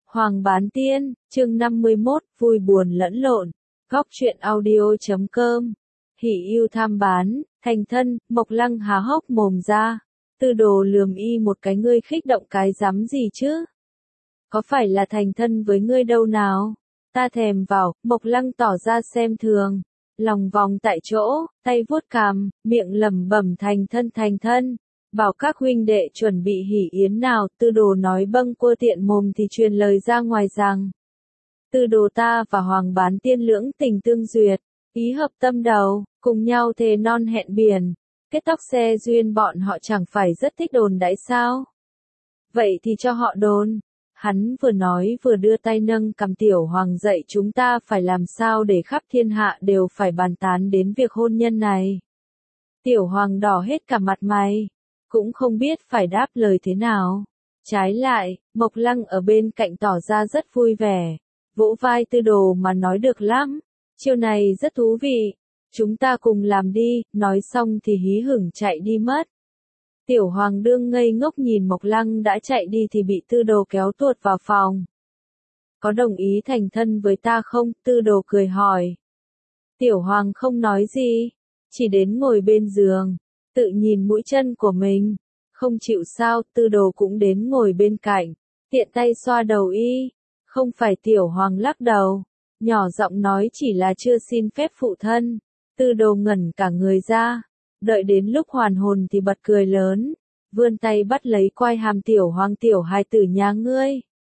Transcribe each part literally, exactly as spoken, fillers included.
Hoàng Bán Tiên, chương năm mươi mốt, vui buồn lẫn lộn. Góc truyện audio chấm com. Hỉ yêu tham bán, thành thân, Mộc Lăng há hốc mồm ra. Tư Đồ lườm y một cái, ngươi khích động cái dám gì chứ? Có phải là thành thân với ngươi đâu nào? Ta thèm vào, Mộc Lăng tỏ ra xem thường. Lòng vòng tại chỗ, tay vuốt cằm, miệng lẩm bẩm thành thân thành thân. Bảo các huynh đệ chuẩn bị hỉ yến nào, Tư Đồ nói bâng quơ tiện mồm thì truyền lời ra ngoài rằng. Tư Đồ ta và Hoàng Bán Tiên lưỡng tình tương duyệt, ý hợp tâm đầu, cùng nhau thề non hẹn biển. Kết tóc xe duyên bọn họ chẳng phải rất thích đồn đãi sao? Vậy thì cho họ đồn. Hắn vừa nói vừa đưa tay nâng cầm Tiểu Hoàng dạy chúng ta phải làm sao để khắp thiên hạ đều phải bàn tán đến việc hôn nhân này. Tiểu Hoàng đỏ hết cả mặt mày, cũng không biết phải đáp lời thế nào. Trái lại, Mộc Lăng ở bên cạnh tỏ ra rất vui vẻ, vỗ vai Tư Đồ mà nói được lắm, chiều này rất thú vị, chúng ta cùng làm đi, nói xong thì hí hửng chạy đi mất. Tiểu Hoàng đương ngây ngốc nhìn Mộc Lăng đã chạy đi thì bị Tư Đồ kéo tuột vào phòng. Có đồng ý thành thân với ta không? Tư Đồ cười hỏi. Tiểu Hoàng không nói gì, chỉ đến ngồi bên giường, tự nhìn mũi chân của mình, không chịu sao. Tư Đồ cũng đến ngồi bên cạnh, tiện tay xoa đầu y. Không phải. Tiểu Hoàng lắc đầu, nhỏ giọng nói chỉ là chưa xin phép phụ thân. Tư Đồ ngẩn cả người ra, đợi đến lúc hoàn hồn thì bật cười lớn, vươn tay bắt lấy quai hàm Tiểu Hoàng. Tiểu hài tử nhà ngươi,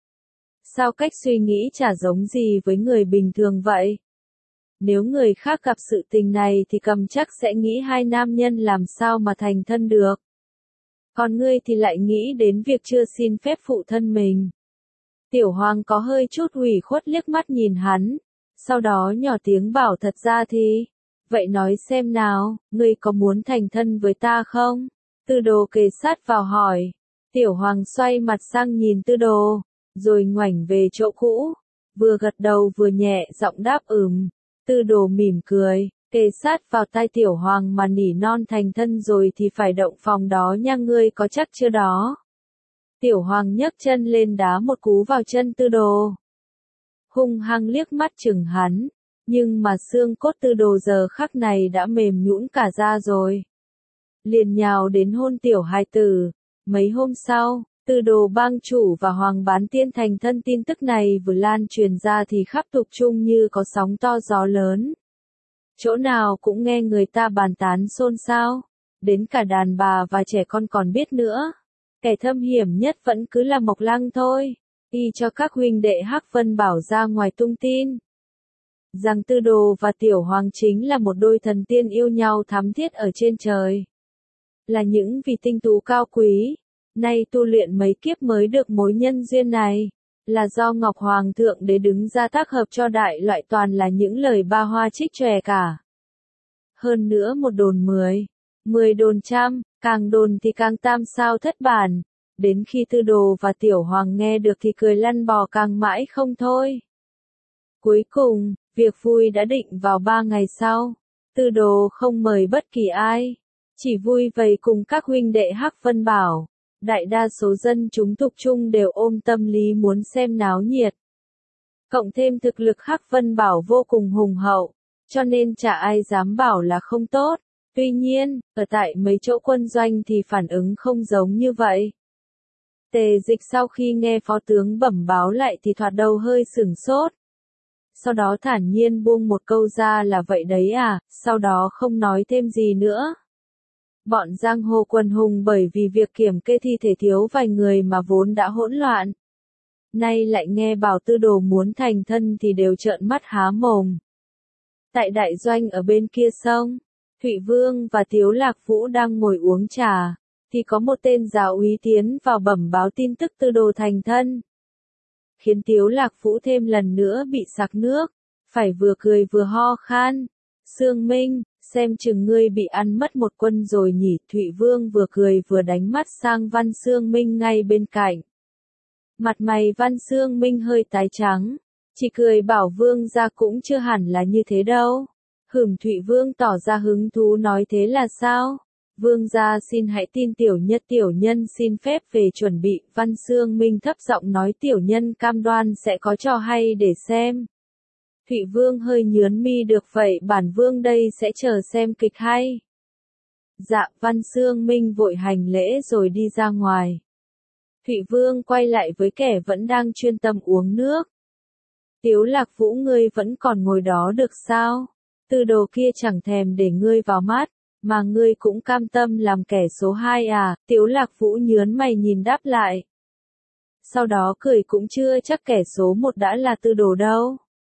sao cách suy nghĩ chả giống gì với người bình thường vậy? Nếu người khác gặp sự tình này thì cầm chắc sẽ nghĩ hai nam nhân làm sao mà thành thân được. Còn ngươi thì lại nghĩ đến việc chưa xin phép phụ thân mình. Tiểu Hoàng có hơi chút ủy khuất liếc mắt nhìn hắn, sau đó nhỏ tiếng bảo thật ra thì, vậy nói xem nào, ngươi có muốn thành thân với ta không? Tư Đồ kề sát vào hỏi. Tiểu Hoàng xoay mặt sang nhìn Tư Đồ, rồi ngoảnh về chỗ cũ, vừa gật đầu vừa nhẹ giọng đáp ừm. Tư Đồ mỉm cười, kề sát vào tai Tiểu Hoàng mà nỉ non thành thân rồi thì phải động phòng đó nha, ngươi có chắc chưa đó? Tiểu Hoàng nhấc chân lên đá một cú vào chân Tư Đồ, hung hăng liếc mắt chừng hắn, nhưng mà xương cốt Tư Đồ giờ khắc này đã mềm nhũn cả ra rồi. Liền nhào đến hôn tiểu hài tử. Mấy hôm sau, Tư Đồ bang chủ và Hoàng Bán Tiên thành thân tin tức này vừa lan truyền ra thì khắp Tục Trung như có sóng to gió lớn. Chỗ nào cũng nghe người ta bàn tán xôn xao, đến cả đàn bà và trẻ con còn biết nữa. Kẻ thâm hiểm nhất vẫn cứ là Mộc Lăng thôi, y cho các huynh đệ Hắc Vân Bảo ra ngoài tung tin rằng Tư Đồ và Tiểu Hoàng chính là một đôi thần tiên yêu nhau thắm thiết ở trên trời. Là những vị tinh tú cao quý, nay tu luyện mấy kiếp mới được mối nhân duyên này, là do Ngọc Hoàng thượng đế đứng ra tác hợp cho, đại loại toàn là những lời ba hoa trích chòe cả. Hơn nữa một đồn mười, mười đồn trăm, càng đồn thì càng tam sao thất bản. Đến khi Tư Đồ và Tiểu Hoàng nghe được thì cười lăn bò càng mãi không thôi. Cuối cùng, việc vui đã định vào ba ngày sau. Tư Đồ không mời bất kỳ ai, chỉ vui vầy cùng các huynh đệ Hắc Vân Bảo. Đại đa số dân chúng Tục Trung đều ôm tâm lý muốn xem náo nhiệt. Cộng thêm thực lực Hắc Vân Bảo vô cùng hùng hậu, cho nên chả ai dám bảo là không tốt. Tuy nhiên, ở tại mấy chỗ quân doanh thì phản ứng không giống như vậy. Tề Dịch sau khi nghe phó tướng bẩm báo lại thì thoạt đầu hơi sửng sốt. Sau đó thản nhiên buông một câu ra là vậy đấy à, sau đó không nói thêm gì nữa. Bọn giang hồ quần hùng bởi vì việc kiểm kê thi thể thiếu vài người mà vốn đã hỗn loạn. Nay lại nghe bảo Tư Đồ muốn thành thân thì đều trợn mắt há mồm. Tại đại doanh ở bên kia sông, Thụy Vương và Tiếu Lạc Vũ đang ngồi uống trà, thì có một tên giáo úy tiến vào bẩm báo tin tức Tư Đồ thành thân. Khiến Tiếu Lạc Vũ thêm lần nữa bị sặc nước, phải vừa cười vừa ho khan. Sương Minh, xem chừng ngươi bị ăn mất một quân rồi nhỉ? Thụy Vương vừa cười vừa đánh mắt sang Văn Sương Minh ngay bên cạnh. Mặt mày Văn Sương Minh hơi tái trắng, chỉ cười bảo Vương gia cũng chưa hẳn là như thế đâu. Hửm. Thụy Vương tỏ ra hứng thú nói thế là sao? Vương gia xin hãy tin tiểu nhất, tiểu nhân xin phép về chuẩn bị. Văn Xương Minh thấp giọng nói, tiểu nhân cam đoan sẽ có trò hay để xem. Thụy Vương hơi nhướng mi, được vậy bản vương đây sẽ chờ xem kịch hay. Dạ, Văn Xương Minh vội hành lễ rồi đi ra ngoài. Thụy Vương quay lại với kẻ vẫn đang chuyên tâm uống nước. Tiếu Lạc Vũ, ngươi vẫn còn ngồi đó được sao? Tư đồ kia chẳng thèm để ngươi vào mắt, mà ngươi cũng cam tâm làm kẻ số hai à? Tiếu Lạc Vũ nhớn mày nhìn đáp lại. Sau đó cười, cũng chưa chắc kẻ số một đã là tư đồ đâu.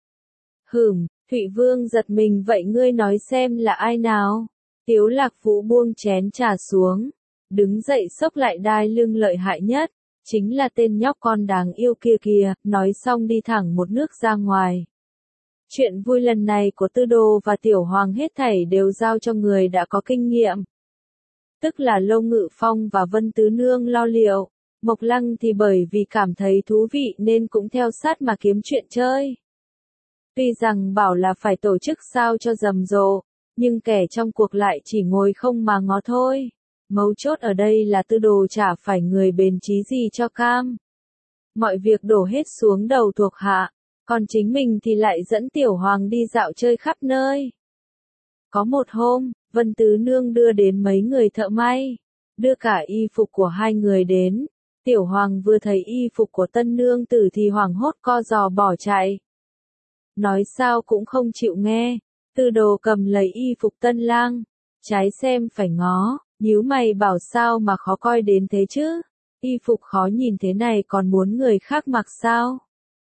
Hửm, Thụy Vương giật mình, vậy ngươi nói xem là ai nào? Tiếu Lạc Vũ buông chén trà xuống, đứng dậy xốc lại đai lưng lợi hại nhất, chính là tên nhóc con đáng yêu kia kìa, nói xong đi thẳng một nước ra ngoài. Chuyện vui lần này của Tư Đồ và Tiểu Hoàng hết thảy đều giao cho người đã có kinh nghiệm. Tức là Lâu Ngự Phong và Vân Tứ Nương lo liệu, Mộc Lăng thì bởi vì cảm thấy thú vị nên cũng theo sát mà kiếm chuyện chơi. Tuy rằng bảo là phải tổ chức sao cho rầm rộ, nhưng kẻ trong cuộc lại chỉ ngồi không mà ngó thôi. Mấu chốt ở đây là Tư Đồ chả phải người bền chí gì cho cam. Mọi việc đổ hết xuống đầu thuộc hạ, còn chính mình thì lại dẫn Tiểu Hoàng đi dạo chơi khắp nơi. Có một hôm, Vân Tứ Nương đưa đến mấy người thợ may, đưa cả y phục của hai người đến. Tiểu Hoàng vừa thấy y phục của tân nương tử thì hoảng hốt co giò bỏ chạy. Nói sao cũng không chịu nghe. Tư Đồ cầm lấy y phục tân lang, trái xem phải ngó, nhíu mày bảo sao mà khó coi đến thế chứ? Y phục khó nhìn thế này còn muốn người khác mặc sao?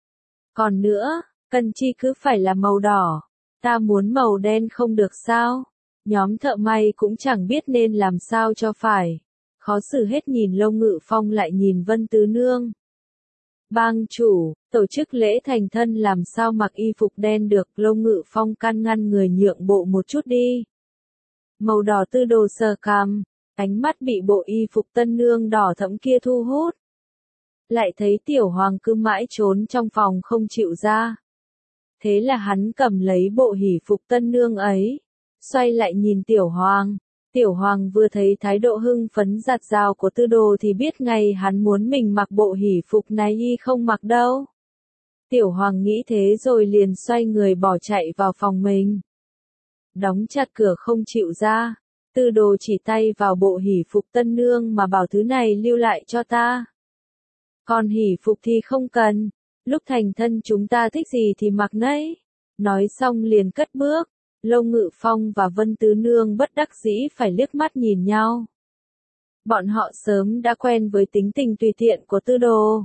Còn nữa, cần chi cứ phải là màu đỏ, ta muốn màu đen không được sao? Nhóm thợ may cũng chẳng biết nên làm sao cho phải. Khó xử hết, nhìn Lâu Ngự Phong lại nhìn Vân Tứ Nương. Bang chủ, tổ chức lễ thành thân làm sao mặc y phục đen được? Lâu Ngự Phong can ngăn người nhượng bộ một chút đi. Màu đỏ. Tư Đồ sờ cằm, ánh mắt bị bộ y phục tân nương đỏ thẫm kia thu hút. Lại thấy Tiểu Hoàng cứ mãi trốn trong phòng không chịu ra. Thế là hắn cầm lấy bộ hỷ phục tân nương ấy, xoay lại nhìn Tiểu Hoàng. Tiểu Hoàng vừa thấy thái độ hưng phấn giặt rào của Tư Đồ thì biết ngay hắn muốn mình mặc bộ hỷ phục này y không mặc đâu. Tiểu Hoàng nghĩ thế rồi liền xoay người bỏ chạy vào phòng mình. Đóng chặt cửa không chịu ra. Tư Đồ chỉ tay vào bộ hỷ phục tân nương mà bảo thứ này lưu lại cho ta. Còn hỷ phục thì không cần, lúc thành thân chúng ta thích gì thì mặc nấy. Nói xong liền cất bước. Lâu Ngự Phong và Vân Tứ Nương bất đắc dĩ phải liếc mắt nhìn nhau. Bọn họ sớm đã quen với tính tình tùy tiện của Tư Đồ.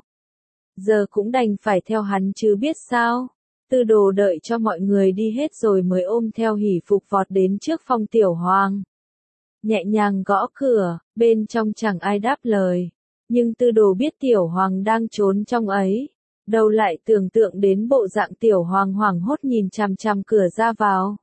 Giờ cũng đành phải theo hắn chứ biết sao. Tư Đồ đợi cho mọi người đi hết rồi mới ôm theo hỷ phục vọt đến trước phòng Tiểu Hoàng. Nhẹ nhàng gõ cửa, bên trong chẳng ai đáp lời. Nhưng Tư Đồ biết Tiểu Hoàng đang trốn trong ấy. Đầu lại tưởng tượng đến bộ dạng Tiểu Hoàng hoảng hốt nhìn chằm chằm cửa ra vào.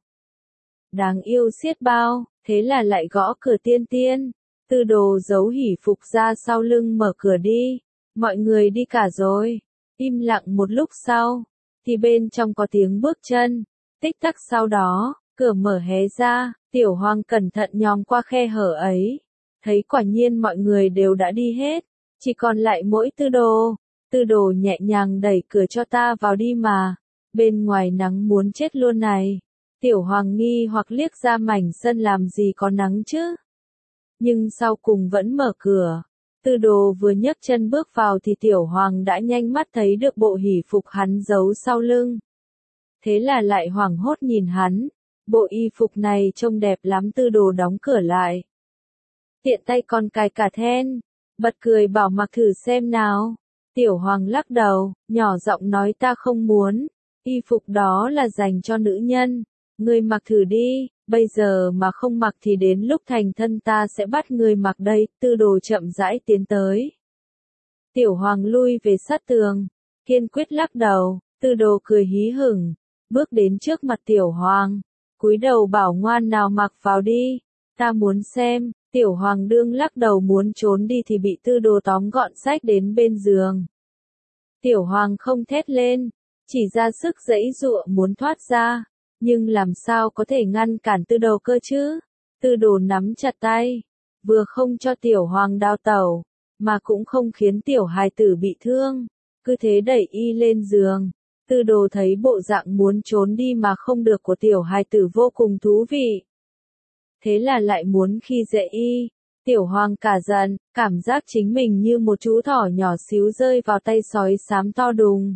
Đáng yêu xiết bao, thế là lại gõ cửa tiên tiên. Tư Đồ giấu hỷ phục ra sau lưng mở cửa đi. Mọi người đi cả rồi. Im lặng một lúc sau, thì bên trong có tiếng bước chân. Tích tắc sau đó, cửa mở hé ra, Tiểu Hoàng cẩn thận nhòm qua khe hở ấy. Thấy quả nhiên mọi người đều đã đi hết, chỉ còn lại mỗi Tư Đồ. Tư Đồ nhẹ nhàng đẩy cửa, cho ta vào đi mà. Bên ngoài nắng muốn chết luôn này. Tiểu Hoàng nghi hoặc liếc ra mảnh sân, làm gì có nắng chứ. Nhưng sau cùng vẫn mở cửa. Tư Đồ vừa nhấc chân bước vào thì Tiểu Hoàng đã nhanh mắt thấy được bộ hỷ phục hắn giấu sau lưng. Thế là lại hoảng hốt nhìn hắn. Bộ y phục này trông đẹp lắm. Tư Đồ đóng cửa lại. Tiện tay còn cài cả then. Bật cười bảo mặc thử xem nào. Tiểu Hoàng lắc đầu, nhỏ giọng nói ta không muốn. Y phục đó là dành cho nữ nhân. Ngươi mặc thử đi, bây giờ mà không mặc thì đến lúc thành thân ta sẽ bắt ngươi mặc đây. Tư Đồ chậm rãi tiến tới. Tiểu Hoàng lui về sát tường, kiên quyết lắc đầu. Tư Đồ cười hí hửng, bước đến trước mặt Tiểu Hoàng, cúi đầu bảo ngoan nào mặc vào đi, ta muốn xem. Tiểu Hoàng đương lắc đầu muốn trốn đi thì bị Tư Đồ tóm gọn xách đến bên giường. Tiểu Hoàng không thét lên, chỉ ra sức giãy giụa muốn thoát ra. Nhưng làm sao có thể ngăn cản Tư Đồ cơ chứ? Tư Đồ nắm chặt tay, vừa không cho tiểu hoàng đào tẩu, mà cũng không khiến tiểu hài tử bị thương, cứ thế đẩy y lên giường. Tư đồ thấy bộ dạng muốn trốn đi mà không được của tiểu hài tử vô cùng thú vị. Thế là lại muốn khi dễ y. Tiểu hoàng cả giận, cảm giác chính mình như một chú thỏ nhỏ xíu rơi vào tay sói xám to đùng.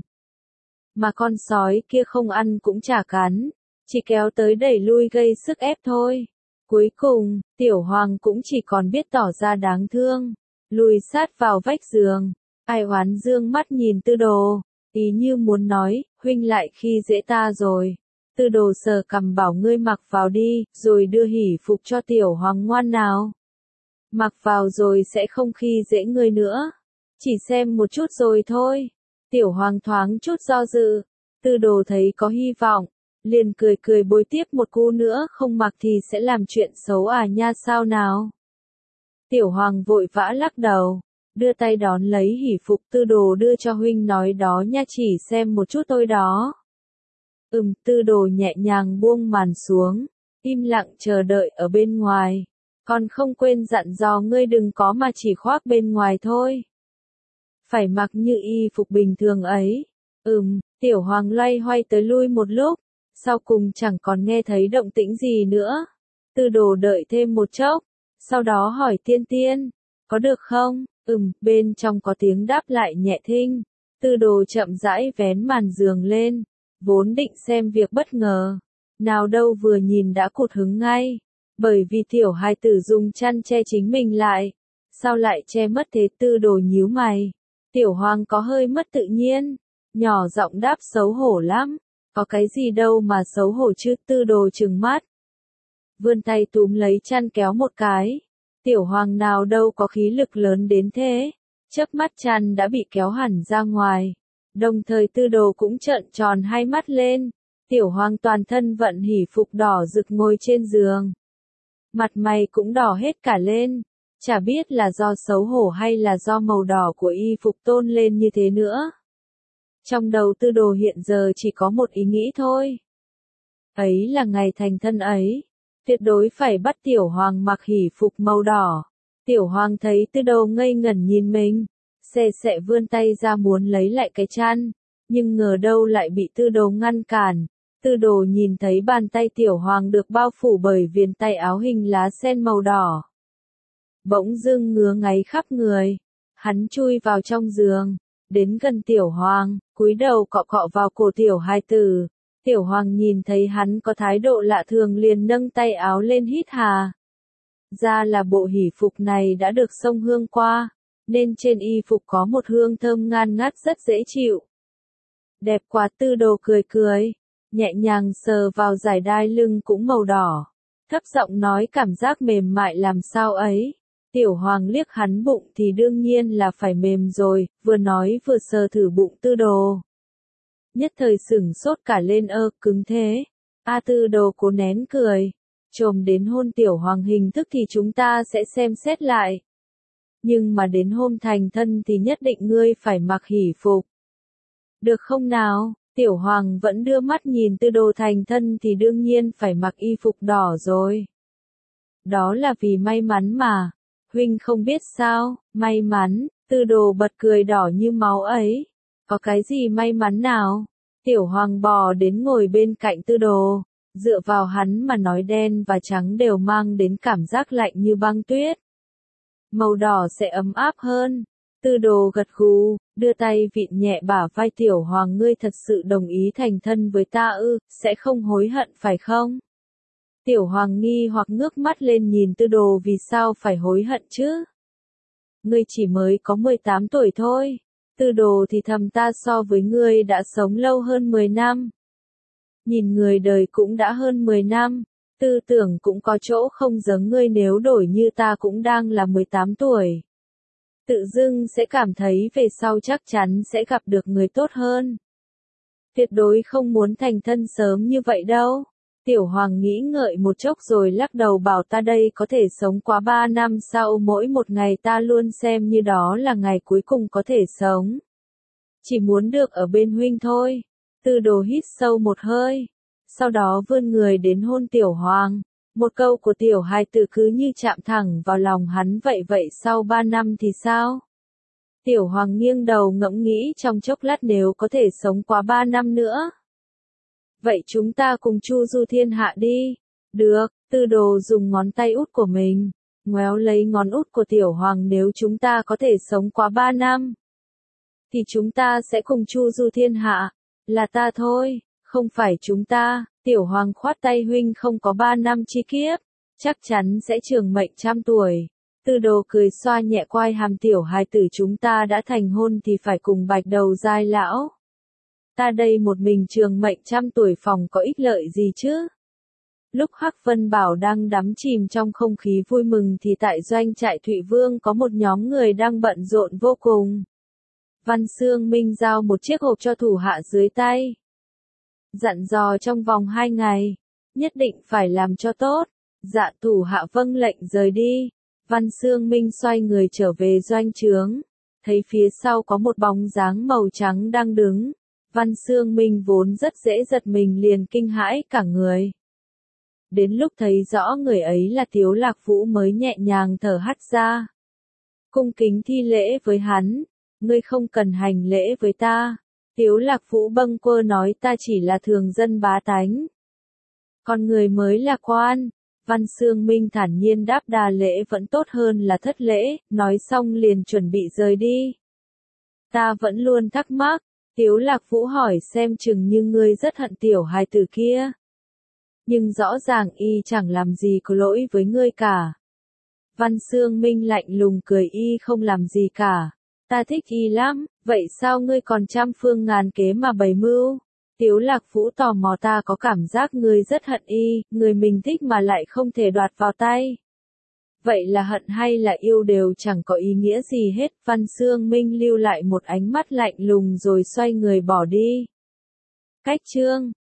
Mà con sói kia không ăn cũng chả cắn, chỉ kéo tới đẩy lui gây sức ép thôi. Cuối cùng, tiểu hoàng cũng chỉ còn biết tỏ ra đáng thương, lùi sát vào vách giường. Ai oán dương mắt nhìn tư đồ, ý như muốn nói, huynh lại khi dễ ta rồi. Tư đồ sờ cằm bảo ngươi mặc vào đi, rồi đưa hỷ phục cho tiểu hoàng ngoan nào. Mặc vào rồi sẽ không khi dễ ngươi nữa. Chỉ xem một chút rồi thôi. Tiểu hoàng thoáng chút do dự. Tư đồ thấy có hy vọng, liền cười cười bôi tiếp một cú nữa, không mặc thì sẽ làm chuyện xấu à nha sao nào. Tiểu hoàng vội vã lắc đầu, đưa tay đón lấy hỷ phục. Tư đồ đưa cho huynh nói đó nha, chỉ xem một chút thôi đó. Ừm, tư đồ nhẹ nhàng buông màn xuống, im lặng chờ đợi ở bên ngoài. Còn không quên dặn dò ngươi đừng có mà chỉ khoác bên ngoài thôi. Phải mặc như y phục bình thường ấy. Ừm, tiểu hoàng loay hoay tới lui một lúc, sau cùng chẳng còn nghe thấy động tĩnh gì nữa. Tư đồ đợi thêm một chốc, sau đó hỏi tiên tiên, có được không? Ừm, bên trong có tiếng đáp lại nhẹ thinh. Tư đồ chậm rãi vén màn giường lên, vốn định xem việc bất ngờ. Nào đâu vừa nhìn đã cụt hứng ngay. Bởi vì tiểu hài tử dùng chăn che chính mình lại. Sao lại che mất thế? Tư đồ nhíu mày. Tiểu hoàng có hơi mất tự nhiên. Nhỏ giọng đáp xấu hổ lắm. Có cái gì đâu mà xấu hổ chứ? Tư đồ trừng mắt. Vươn tay túm lấy chăn kéo một cái. Tiểu hoàng nào đâu có khí lực lớn đến thế. Chớp mắt chăn đã bị kéo hẳn ra ngoài. Đồng thời tư đồ cũng trợn tròn hai mắt lên. Tiểu hoàng toàn thân vận hỉ phục đỏ rực ngồi trên giường. Mặt mày cũng đỏ hết cả lên. Chả biết là do xấu hổ hay là do màu đỏ của y phục tôn lên như thế nữa. Trong đầu tư đồ hiện giờ chỉ có một ý nghĩ thôi. Ấy là ngày thành thân ấy. Tuyệt đối phải bắt tiểu hoàng mặc hỉ phục màu đỏ. Tiểu hoàng thấy tư đồ ngây ngẩn nhìn mình. Xe xẹ vươn tay ra muốn lấy lại cái chăn. Nhưng ngờ đâu lại bị tư đồ ngăn cản. Tư đồ nhìn thấy bàn tay tiểu hoàng được bao phủ bởi viền tay áo hình lá sen màu đỏ. Bỗng dưng ngứa ngáy khắp người. Hắn chui vào trong giường. Đến gần tiểu hoàng, cúi đầu cọ cọ vào cổ tiểu hài tử. Tiểu hoàng nhìn thấy hắn có thái độ lạ thường liền nâng tay áo lên hít hà. Ra là bộ hỉ phục này đã được xông hương qua, nên trên y phục có một hương thơm ngan ngát rất dễ chịu. Đẹp quá. Tư đồ cười cười, nhẹ nhàng sờ vào dải đai lưng cũng màu đỏ. Thấp giọng nói cảm giác mềm mại làm sao ấy. Tiểu hoàng liếc hắn bụng thì đương nhiên là phải mềm rồi, vừa nói vừa sờ thử bụng tư đồ. Nhất thời sửng sốt cả lên, ơ, cứng thế. A tư đồ cố nén cười. Trồm đến hôn tiểu hoàng hình thức thì chúng ta sẽ xem xét lại. Nhưng mà đến hôm thành thân thì nhất định ngươi phải mặc hỉ phục. Được không nào? Tiểu hoàng vẫn đưa mắt nhìn tư đồ. Thành thân thì đương nhiên phải mặc y phục đỏ rồi. Đó là vì may mắn mà. Huynh không biết sao? May mắn? Tư đồ bật cười đỏ như máu ấy. Có cái gì may mắn nào? Tiểu hoàng bò đến ngồi bên cạnh tư đồ. Dựa vào hắn mà nói, đen và trắng đều mang đến cảm giác lạnh như băng tuyết. Màu đỏ sẽ ấm áp hơn. Tư đồ gật gù, đưa tay vịn nhẹ bả vai tiểu hoàng. Ngươi thật sự đồng ý thành thân với ta ư? Sẽ không hối hận phải không? Tiểu hoàng nghi hoặc ngước mắt lên nhìn tư đồ. Vì sao phải hối hận chứ? Ngươi chỉ mới có mười tám tuổi thôi. Tư đồ thì thầm, ta so với ngươi đã sống lâu hơn mười năm. Nhìn người đời cũng đã hơn mười năm. Tư tưởng cũng có chỗ không giống ngươi, nếu đổi như ta cũng đang là mười tám tuổi. Tự dưng sẽ cảm thấy về sau chắc chắn sẽ gặp được người tốt hơn. Tuyệt đối không muốn thành thân sớm như vậy đâu. Tiểu hoàng nghĩ ngợi một chốc rồi lắc đầu bảo, ta đây có thể sống quá ba năm sau, mỗi một ngày ta luôn xem như đó là ngày cuối cùng có thể sống. Chỉ muốn được ở bên huynh thôi. Tư đồ hít sâu một hơi. Sau đó vươn người đến hôn tiểu hoàng. Một câu của tiểu hài tử cứ như chạm thẳng vào lòng hắn vậy vậy sau ba năm thì sao? Tiểu Hoàng nghiêng đầu ngẫm nghĩ trong chốc lát nếu có thể sống quá ba năm nữa. Vậy chúng ta cùng chu du thiên hạ đi. Được, Tư Đồ dùng ngón tay út của mình, ngoéo lấy ngón út của Tiểu Hoàng nếu chúng ta có thể sống quá ba năm. Thì chúng ta sẽ cùng chu du thiên hạ, là ta thôi, không phải chúng ta. Tiểu Hoàng khoát tay huynh không có ba năm chi kiếp, chắc chắn sẽ trường mệnh trăm tuổi. Tư Đồ cười xoa nhẹ quai hàm tiểu hài tử chúng ta đã thành hôn thì phải cùng bạch đầu giai lão. Ta đây một mình trường mệnh trăm tuổi phòng có ích lợi gì chứ? Lúc Hắc Vân Bảo đang đắm chìm trong không khí vui mừng thì tại doanh trại Thụy Vương có một nhóm người đang bận rộn vô cùng. Văn Xương Minh giao một chiếc hộp cho thủ hạ dưới tay. Dặn dò trong vòng hai ngày, nhất định phải làm cho tốt. Dạ thủ hạ vâng lệnh rời đi. Văn Xương Minh xoay người trở về doanh trướng, thấy phía sau có một bóng dáng màu trắng đang đứng. Văn Xương Minh vốn rất dễ giật mình liền kinh hãi cả người. Đến lúc thấy rõ người ấy là Tiếu Lạc Vũ mới nhẹ nhàng thở hắt ra. Cung kính thi lễ với hắn, ngươi không cần hành lễ với ta. Tiếu Lạc Vũ bâng quơ nói ta chỉ là thường dân bá tánh. Còn người mới là quan. Văn Xương Minh thản nhiên đáp đà lễ vẫn tốt hơn là thất lễ, nói xong liền chuẩn bị rời đi. Ta vẫn luôn thắc mắc, Tiếu Lạc Vũ hỏi xem chừng như ngươi rất hận tiểu hài tử kia. Nhưng rõ ràng y chẳng làm gì có lỗi với ngươi cả. Văn Xương Minh lạnh lùng cười y không làm gì cả. Ta thích y lắm, vậy sao ngươi còn trăm phương ngàn kế mà bày mưu? Tiếu Lạc Vũ tò mò ta có cảm giác ngươi rất hận y, người mình thích mà lại không thể đoạt vào tay. Vậy là hận hay là yêu đều chẳng có ý nghĩa gì hết. Văn Xương Minh lưu lại một ánh mắt lạnh lùng rồi xoay người bỏ đi. Cách chương